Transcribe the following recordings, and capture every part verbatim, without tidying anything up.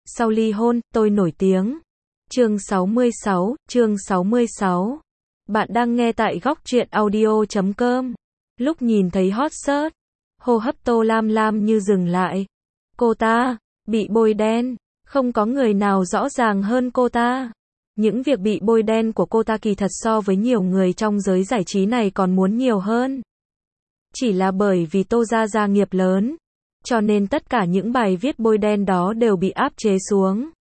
sau ly hôn, tôi nổi tiếng. Chương sáu mươi sáu, chương sáu mươi sáu. Bạn đang nghe tại góc truyện audio chấm com. Lúc nhìn thấy hot search, hô hấp Tô Lam Lam như dừng lại. Cô ta, bị bôi đen, không có người nào rõ ràng hơn cô ta. Những việc bị bôi đen của cô ta kỳ thật so với nhiều người trong giới giải trí này còn muốn nhiều hơn. Chỉ là bởi vì Tô gia gia nghiệp lớn, cho nên tất cả những bài viết bôi đen đó đều bị áp chế xuống.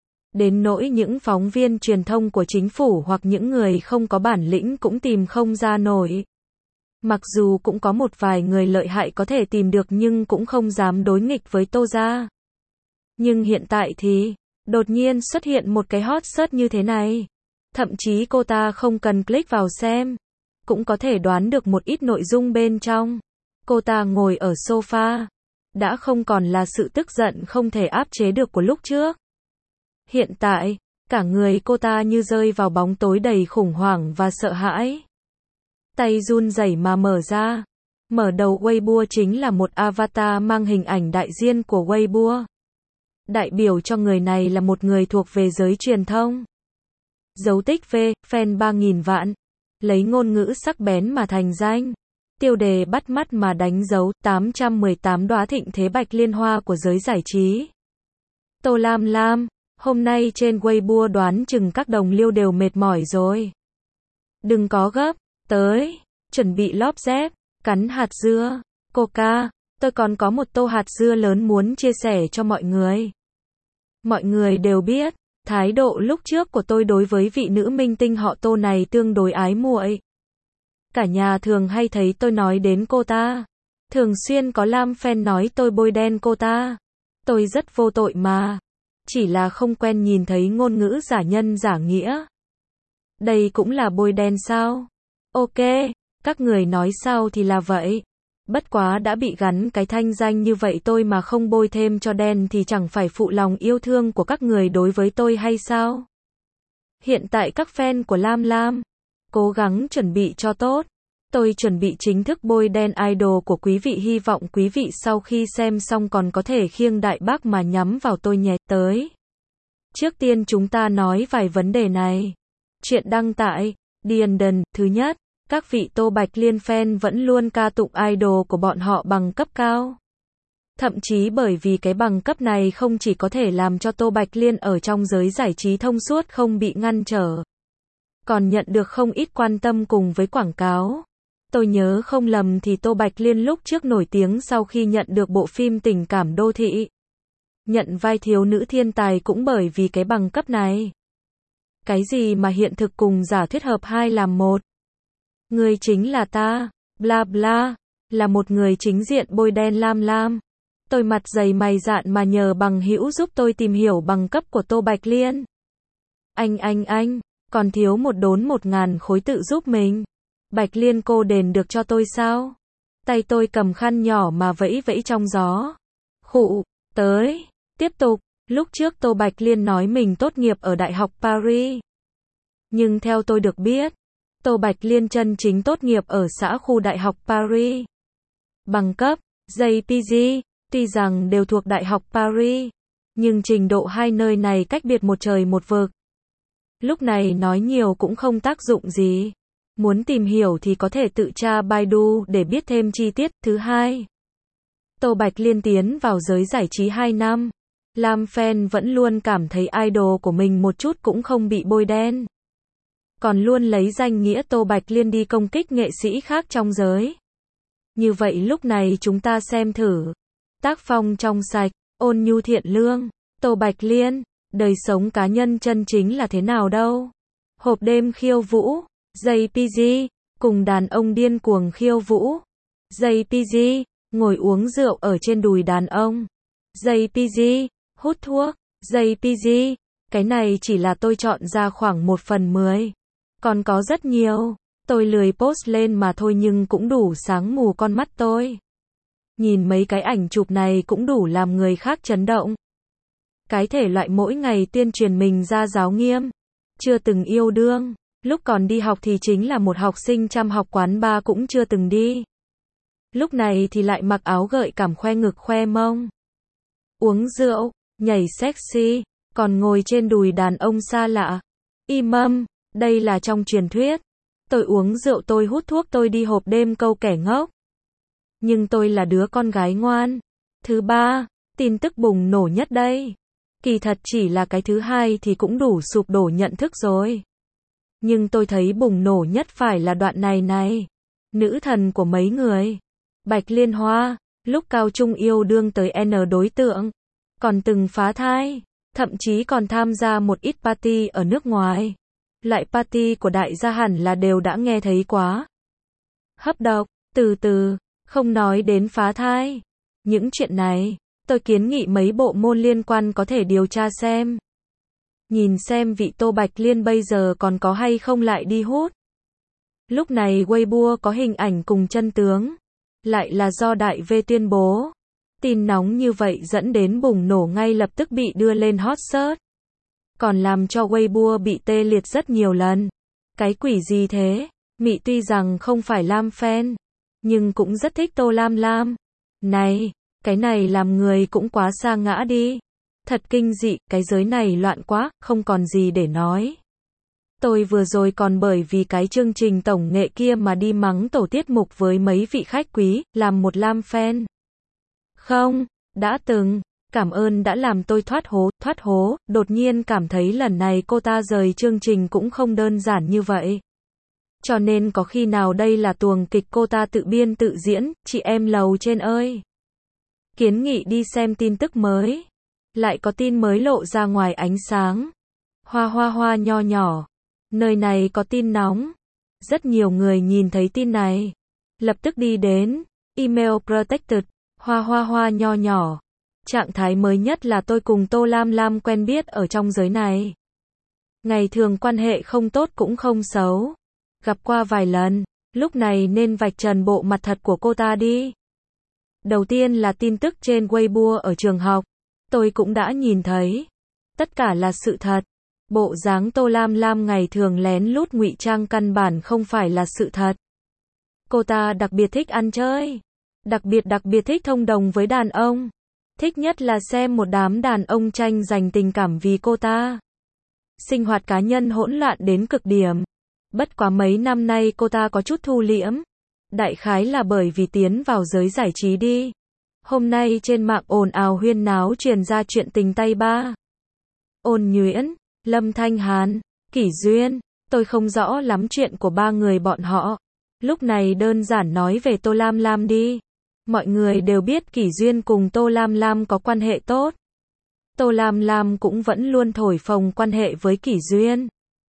Đến nỗi những phóng viên truyền thông của chính phủ hoặc những người không có bản lĩnh cũng tìm không ra nổi. Mặc dù cũng có một vài người lợi hại có thể tìm được nhưng cũng không dám đối nghịch với Tô gia. Nhưng hiện tại thì, đột nhiên xuất hiện một cái hot search như thế này. Thậm chí cô ta không cần click vào xem, cũng có thể đoán được một ít nội dung bên trong. Cô ta ngồi ở sofa, đã không còn là sự tức giận không thể áp chế được của lúc trước. Hiện tại, cả người cô ta như rơi vào bóng tối đầy khủng hoảng và sợ hãi. Tay run rẩy mà mở ra. Mở đầu Weibo chính là một avatar mang hình ảnh đại diện của Weibo. Đại biểu cho người này là một người thuộc về giới truyền thông. Dấu tích V, fan ba nghìn vạn. Lấy ngôn ngữ sắc bén mà thành danh. Tiêu đề bắt mắt mà đánh dấu tám trăm mười tám đóa thịnh thế bạch liên hoa của giới giải trí. Tô Lam Lam, hôm nay trên Weibo đoán chừng các đồng liêu đều mệt mỏi rồi. Đừng có gấp, tới, chuẩn bị lóp dép, cắn hạt dưa. Cô ca, tôi còn có một tô hạt dưa lớn muốn chia sẻ cho mọi người. Mọi người đều biết, thái độ lúc trước của tôi đối với vị nữ minh tinh họ Tô này tương đối ái muội. Cả nhà thường hay thấy tôi nói đến cô ta. Thường xuyên có Lam fan nói tôi bôi đen cô ta. Tôi rất vô tội mà. Chỉ là không quen nhìn thấy ngôn ngữ giả nhân giả nghĩa. Đây cũng là bôi đen sao? Ok, các người nói sao thì là vậy. Bất quá đã bị gắn cái thanh danh như vậy tôi mà không bôi thêm cho đen thì chẳng phải phụ lòng yêu thương của các người đối với tôi hay sao? Hiện tại các fan của Lam Lam, cố gắng chuẩn bị cho tốt. Tôi chuẩn bị chính thức bôi đen idol của quý vị, hy vọng quý vị sau khi xem xong còn có thể khiêng đại bác mà nhắm vào tôi nhé. Tới. Trước tiên chúng ta nói vài vấn đề này. Chuyện đăng tại Diendon. Thứ nhất, các vị Tô Bạch Liên fan vẫn luôn ca tụng idol của bọn họ bằng cấp cao. Thậm chí bởi vì cái bằng cấp này không chỉ có thể làm cho Tô Bạch Liên ở trong giới giải trí thông suốt không bị ngăn trở, còn nhận được không ít quan tâm cùng với quảng cáo. Tôi nhớ không lầm thì Tô Bạch Liên lúc trước nổi tiếng sau khi nhận được bộ phim Tình cảm đô thị. Nhận vai thiếu nữ thiên tài cũng bởi vì cái bằng cấp này. Cái gì mà hiện thực cùng giả thuyết hợp hai làm một. Người chính là ta, bla bla, là một người chính diện bôi đen Lam Lam. Tôi mặt dày mày dạn mà nhờ bằng hữu giúp tôi tìm hiểu bằng cấp của Tô Bạch Liên. Anh anh anh, còn thiếu một đốn một ngàn khối tự giúp mình. Bạch Liên cô đền được cho tôi sao? Tay tôi cầm khăn nhỏ mà vẫy vẫy trong gió. Khụ, tới, tiếp tục. Lúc trước Tô Bạch Liên nói mình tốt nghiệp ở Đại học Paris. Nhưng theo tôi được biết, Tô Bạch Liên chân chính tốt nghiệp ở xã khu Đại học Paris. Bằng cấp, giê pê giê, tuy rằng đều thuộc Đại học Paris, nhưng trình độ hai nơi này cách biệt một trời một vực. Lúc này nói nhiều cũng không tác dụng gì. Muốn tìm hiểu thì có thể tự tra Baidu để biết thêm chi tiết. Thứ hai, Tô Bạch Liên tiến vào giới giải trí hai năm. Lam fan vẫn luôn cảm thấy idol của mình một chút cũng không bị bôi đen. Còn luôn lấy danh nghĩa Tô Bạch Liên đi công kích nghệ sĩ khác trong giới. Như vậy lúc này chúng ta xem thử. Tác phong trong sạch, ôn nhu thiện lương, Tô Bạch Liên, đời sống cá nhân chân chính là thế nào đâu. Hộp đêm khiêu vũ, giê pê giê, cùng đàn ông điên cuồng khiêu vũ. giê pê giê, ngồi uống rượu ở trên đùi đàn ông. giê pê giê, hút thuốc. giê pê giê, cái này chỉ là tôi chọn ra khoảng một phần mười. Còn có rất nhiều, tôi lười post lên mà thôi nhưng cũng đủ sáng mù con mắt tôi. Nhìn mấy cái ảnh chụp này cũng đủ làm người khác chấn động. Cái thể loại mỗi ngày tuyên truyền mình ra giáo nghiêm, chưa từng yêu đương, lúc còn đi học thì chính là một học sinh chăm học, quán bar cũng chưa từng đi. Lúc này thì lại mặc áo gợi cảm khoe ngực khoe mông. Uống rượu, nhảy sexy, còn ngồi trên đùi đàn ông xa lạ. Im âm, đây là trong truyền thuyết. Tôi uống rượu, tôi hút thuốc, tôi đi hộp đêm, câu kẻ ngốc. Nhưng tôi là đứa con gái ngoan. Thứ ba, tin tức bùng nổ nhất đây. Kỳ thật chỉ là cái thứ hai thì cũng đủ sụp đổ nhận thức rồi. Nhưng tôi thấy bùng nổ nhất phải là đoạn này này. Nữ thần của mấy người. Bạch Liên Hoa, lúc cao trung yêu đương tới N đối tượng. Còn từng phá thai. Thậm chí còn tham gia một ít party ở nước ngoài. Loại party của đại gia hẳn là đều đã nghe thấy quá. Hấp độc, từ từ, không nói đến phá thai. Những chuyện này, tôi kiến nghị mấy bộ môn liên quan có thể điều tra xem. Nhìn xem vị Tô Bạch Liên bây giờ còn có hay không lại đi hút. Lúc này Weibo có hình ảnh cùng chân tướng. Lại là do Đại V tuyên bố. Tin nóng như vậy dẫn đến bùng nổ ngay lập tức bị đưa lên hot search. Còn làm cho Weibo bị tê liệt rất nhiều lần. Cái quỷ gì thế? Mị tuy rằng không phải Lam fan, nhưng cũng rất thích Tô Lam Lam. Này, cái này làm người cũng quá sa ngã đi. Thật kinh dị, cái giới này loạn quá, không còn gì để nói. Tôi vừa rồi còn bởi vì cái chương trình tổng nghệ kia mà đi mắng tổ tiết mục với mấy vị khách quý, làm một Lam fan. Không, đã từng, cảm ơn đã làm tôi thoát hố, thoát hố, đột nhiên cảm thấy lần này cô ta rời chương trình cũng không đơn giản như vậy. Cho nên có khi nào đây là tuồng kịch cô ta tự biên tự diễn, chị em lầu trên ơi. Kiến nghị đi xem tin tức mới. Lại có tin mới lộ ra ngoài ánh sáng. Hoa hoa hoa nho nhỏ. Nơi này có tin nóng. Rất nhiều người nhìn thấy tin này. Lập tức đi đến. Email protected. Hoa hoa hoa nho nhỏ. Trạng thái mới nhất là tôi cùng Tô Lam Lam quen biết ở trong giới này. Ngày thường quan hệ không tốt cũng không xấu. Gặp qua vài lần. Lúc này nên vạch trần bộ mặt thật của cô ta đi. Đầu tiên là tin tức trên Weibo ở trường học. Tôi cũng đã nhìn thấy. Tất cả là sự thật. Bộ dáng Tô Lam Lam ngày thường lén lút ngụy trang căn bản không phải là sự thật. Cô ta đặc biệt thích ăn chơi. Đặc biệt đặc biệt thích thông đồng với đàn ông. Thích nhất là xem một đám đàn ông tranh giành tình cảm vì cô ta. Sinh hoạt cá nhân hỗn loạn đến cực điểm. Bất quá mấy năm nay cô ta có chút thu liễm. Đại khái là bởi vì tiến vào giới giải trí đi. Hôm nay trên mạng ồn ào huyên náo truyền ra chuyện tình tay ba. Ôn Nhuyễn, Lâm Thanh Hàn, Kỷ Duyên. Tôi không rõ lắm chuyện của ba người bọn họ. Lúc này đơn giản nói về Tô Lam Lam đi. Mọi người đều biết Kỷ Duyên cùng Tô Lam Lam có quan hệ tốt. Tô Lam Lam cũng vẫn luôn thổi phồng quan hệ với Kỷ Duyên.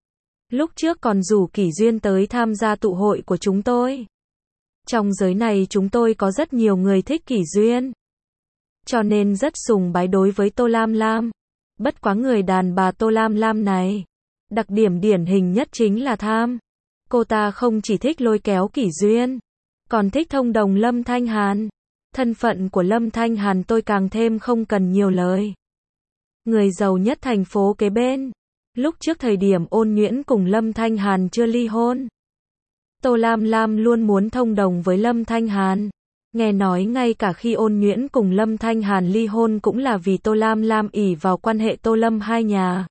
Lúc trước còn rủ Kỷ Duyên tới tham gia tụ hội của chúng tôi. Trong giới này chúng tôi có rất nhiều người thích Kỷ Duyên. Cho nên rất sùng bái đối với Tô Lam Lam. Bất quá người đàn bà Tô Lam Lam này. Đặc điểm điển hình nhất chính là tham. Cô ta không chỉ thích lôi kéo Kỷ Duyên. Còn thích thông đồng Lâm Thanh Hàn. Thân phận của Lâm Thanh Hàn tôi càng thêm không cần nhiều lời. Người giàu nhất thành phố kế bên. Lúc trước thời điểm Ôn Nhuyễn cùng Lâm Thanh Hàn chưa ly hôn. Tô Lam Lam luôn muốn thông đồng với Lâm Thanh Hàn. Nghe nói ngay cả khi Ôn Nhuyễn cùng Lâm Thanh Hàn ly hôn cũng là vì Tô Lam Lam ỷ vào quan hệ Tô Lâm hai nhà.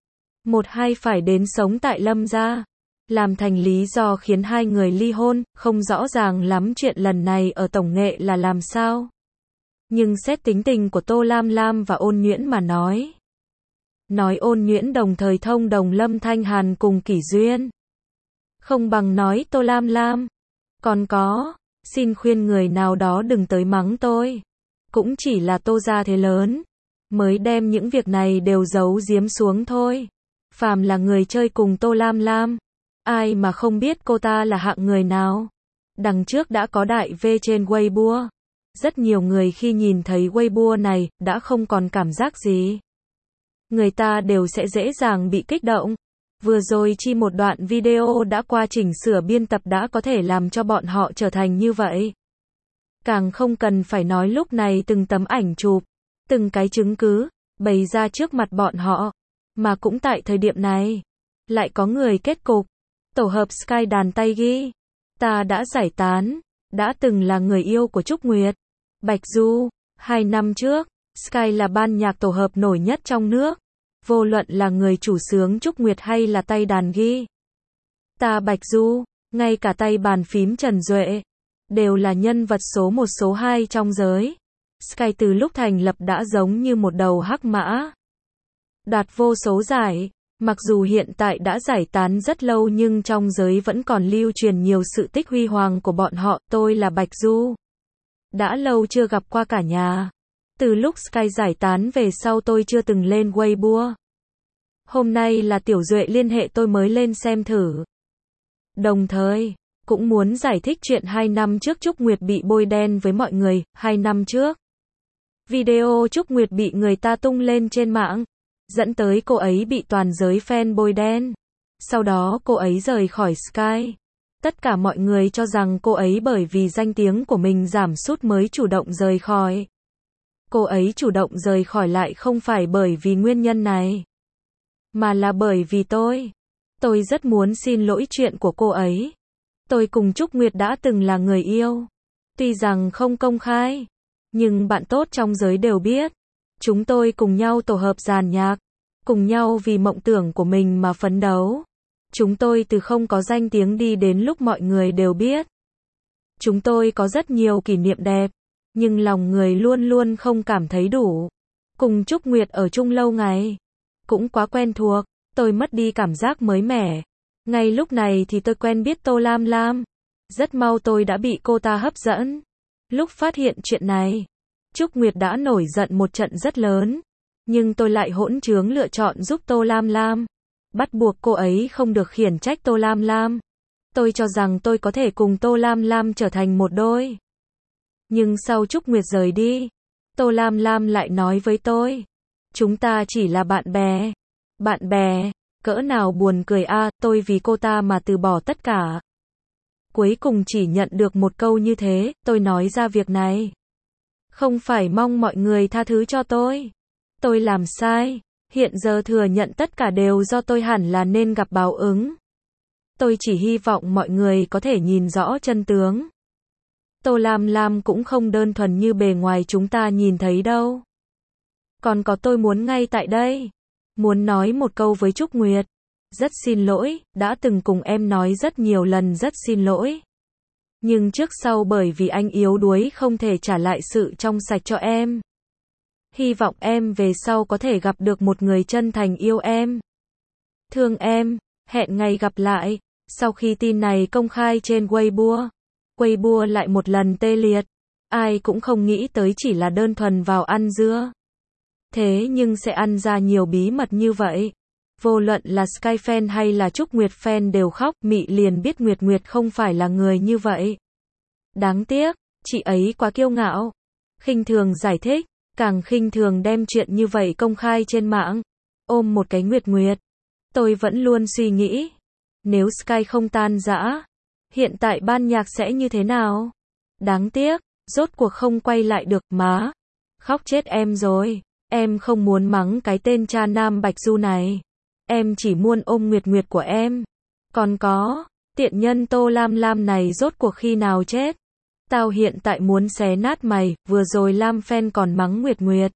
Một hai phải đến sống tại Lâm gia. Làm thành lý do khiến hai người ly hôn, không rõ ràng lắm chuyện lần này ở tổng nghệ là làm sao. Nhưng xét tính tình của Tô Lam Lam và Ôn Nhuyễn mà nói. Nói Ôn Nhuyễn đồng thời thông đồng Lâm Thanh Hàn cùng Kỷ Duyên. Không bằng nói Tô Lam Lam. Còn có, xin khuyên người nào đó đừng tới mắng tôi. Cũng chỉ là Tô gia thế lớn. Mới đem những việc này đều giấu giếm xuống thôi. Phàm là người chơi cùng Tô Lam Lam. Ai mà không biết cô ta là hạng người nào. Đằng trước đã có đại V trên Weibo. Rất nhiều người khi nhìn thấy Weibo này, đã không còn cảm giác gì. Người ta đều sẽ dễ dàng bị kích động. Vừa rồi chi một đoạn video đã qua chỉnh sửa biên tập đã có thể làm cho bọn họ trở thành như vậy. Càng không cần phải nói lúc này từng tấm ảnh chụp, từng cái chứng cứ, bày ra trước mặt bọn họ. Mà cũng tại thời điểm này, lại có người kết cục. Tổ hợp Sky đàn tay ghi. Ta đã giải tán, đã từng là người yêu của Trúc Nguyệt. Bạch Du, hai năm trước, Sky là ban nhạc tổ hợp nổi nhất trong nước. Vô luận là người chủ xướng Trúc Nguyệt hay là tay đàn ghi ta Bạch Du, ngay cả tay bàn phím Trần Duệ, đều là nhân vật số một số hai trong giới. Sky từ lúc thành lập đã giống như một đầu hắc mã, đạt vô số giải. Mặc dù hiện tại đã giải tán rất lâu nhưng trong giới vẫn còn lưu truyền nhiều sự tích huy hoàng của bọn họ. Tôi là Bạch Du. Đã lâu chưa gặp qua cả nhà. Từ lúc Sky giải tán về sau tôi chưa từng lên Weibo. Hôm nay là Tiểu Duệ liên hệ tôi mới lên xem thử. Đồng thời, cũng muốn giải thích chuyện hai năm trước Trúc Nguyệt bị bôi đen với mọi người. Hai năm trước, video Trúc Nguyệt bị người ta tung lên trên mạng, dẫn tới cô ấy bị toàn giới fan bôi đen. Sau đó cô ấy rời khỏi Sky. Tất cả mọi người cho rằng cô ấy bởi vì danh tiếng của mình giảm sút mới chủ động rời khỏi. Cô ấy chủ động rời khỏi lại không phải bởi vì nguyên nhân này, mà là bởi vì tôi. Tôi rất muốn xin lỗi chuyện của cô ấy. Tôi cùng Trúc Nguyệt đã từng là người yêu. Tuy rằng không công khai, nhưng bạn tốt trong giới đều biết. Chúng tôi cùng nhau tổ hợp dàn nhạc, cùng nhau vì mộng tưởng của mình mà phấn đấu. Chúng tôi từ không có danh tiếng đi đến lúc mọi người đều biết. Chúng tôi có rất nhiều kỷ niệm đẹp, nhưng lòng người luôn luôn không cảm thấy đủ. Cùng Trúc Nguyệt ở chung lâu ngày, cũng quá quen thuộc, tôi mất đi cảm giác mới mẻ. Ngay lúc này thì tôi quen biết Tô Lam Lam. Rất mau tôi đã bị cô ta hấp dẫn. Lúc phát hiện chuyện này, Trúc Nguyệt đã nổi giận một trận rất lớn. Nhưng tôi lại hỗn trướng lựa chọn giúp Tô Lam Lam. Bắt buộc cô ấy không được khiển trách Tô Lam Lam. Tôi cho rằng tôi có thể cùng Tô Lam Lam trở thành một đôi. Nhưng sau Trúc Nguyệt rời đi, Tô Lam Lam lại nói với tôi, chúng ta chỉ là bạn bè. Bạn bè, cỡ nào buồn cười a, à, tôi vì cô ta mà từ bỏ tất cả. Cuối cùng chỉ nhận được một câu như thế, tôi nói ra việc này. Không phải mong mọi người tha thứ cho tôi. Tôi làm sai, hiện giờ thừa nhận tất cả đều do tôi, hẳn là nên gặp báo ứng. Tôi chỉ hy vọng mọi người có thể nhìn rõ chân tướng. Tô Lam Lam cũng không đơn thuần như bề ngoài chúng ta nhìn thấy đâu. Còn có tôi muốn ngay tại đây, muốn nói một câu với Trúc Nguyệt. Rất xin lỗi, đã từng cùng em nói rất nhiều lần rất xin lỗi. Nhưng trước sau bởi vì anh yếu đuối không thể trả lại sự trong sạch cho em. Hy vọng em về sau có thể gặp được một người chân thành yêu em, thương em, hẹn ngày gặp lại. Sau khi tin này công khai trên Weibo, Weibo lại một lần tê liệt. Ai cũng không nghĩ tới chỉ là đơn thuần vào ăn dưa. Thế nhưng sẽ ăn ra nhiều bí mật như vậy. Vô luận là Sky fan hay là Trúc Nguyệt fan đều khóc. Mị liền biết Nguyệt Nguyệt không phải là người như vậy. Đáng tiếc, chị ấy quá kiêu ngạo, khinh thường giải thích, càng khinh thường đem chuyện như vậy công khai trên mạng. Ôm một cái Nguyệt Nguyệt, tôi vẫn luôn suy nghĩ, nếu Sky không tan rã, hiện tại ban nhạc sẽ như thế nào? Đáng tiếc, rốt cuộc không quay lại được. Má, khóc chết em rồi. Em không muốn mắng cái tên cha nam Bạch Du này. Em chỉ muốn ôm Nguyệt Nguyệt của em. Còn có, tiện nhân Tô Lam Lam này rốt cuộc khi nào chết? Tao hiện tại muốn xé nát mày. Vừa rồi Lam fan còn mắng Nguyệt Nguyệt,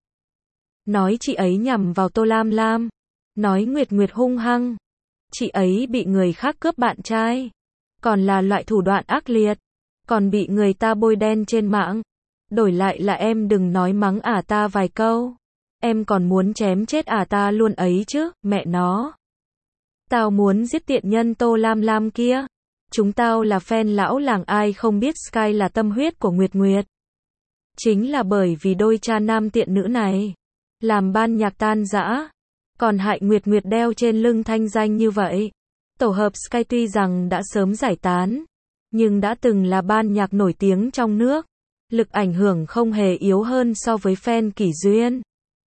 nói chị ấy nhằm vào Tô Lam Lam, nói Nguyệt Nguyệt hung hăng, chị ấy bị người khác cướp bạn trai, còn là loại thủ đoạn ác liệt, còn bị người ta bôi đen trên mạng. Đổi lại là em đừng nói mắng ả ta vài câu, em còn muốn chém chết ả ta luôn ấy chứ, mẹ nó. Tao muốn giết tiện nhân Tô Lam Lam kia. Chúng tao là fan lão làng, ai không biết Sky là tâm huyết của Nguyệt Nguyệt. Chính là bởi vì đôi cha nam tiện nữ này, làm ban nhạc tan rã, còn hại Nguyệt Nguyệt đeo trên lưng thanh danh như vậy. Tổ hợp Sky tuy rằng đã sớm giải tán, nhưng đã từng là ban nhạc nổi tiếng trong nước. Lực ảnh hưởng không hề yếu hơn so với fan Kỷ Duyên.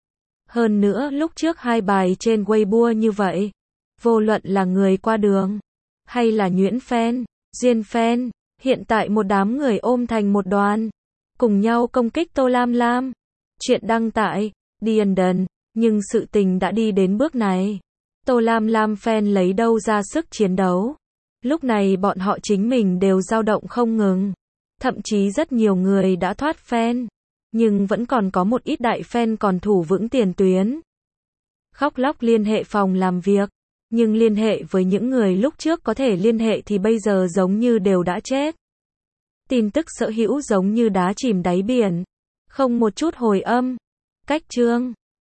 Hơn nữa lúc trước hai bài trên Weibo như vậy, vô luận là người qua đường, hay là nhuyễn fan, Duyên fan, hiện tại một đám người ôm thành một đoàn, cùng nhau công kích Tô Lam Lam. Chuyện đăng tại Diendon, nhưng sự tình đã đi đến bước này. Tô Lam Lam fan lấy đâu ra sức chiến đấu? Lúc này bọn họ chính mình đều dao động không ngừng. Thậm chí rất nhiều người đã thoát fan. nhưng vẫn còn có một ít đại fan còn thủ vững tiền tuyến. Khóc lóc liên hệ phòng làm việc, nhưng liên hệ với những người lúc trước có thể liên hệ thì bây giờ giống như đều đã chết. Tin tức sở hữu giống như đá chìm đáy biển, không một chút hồi âm. Cách chương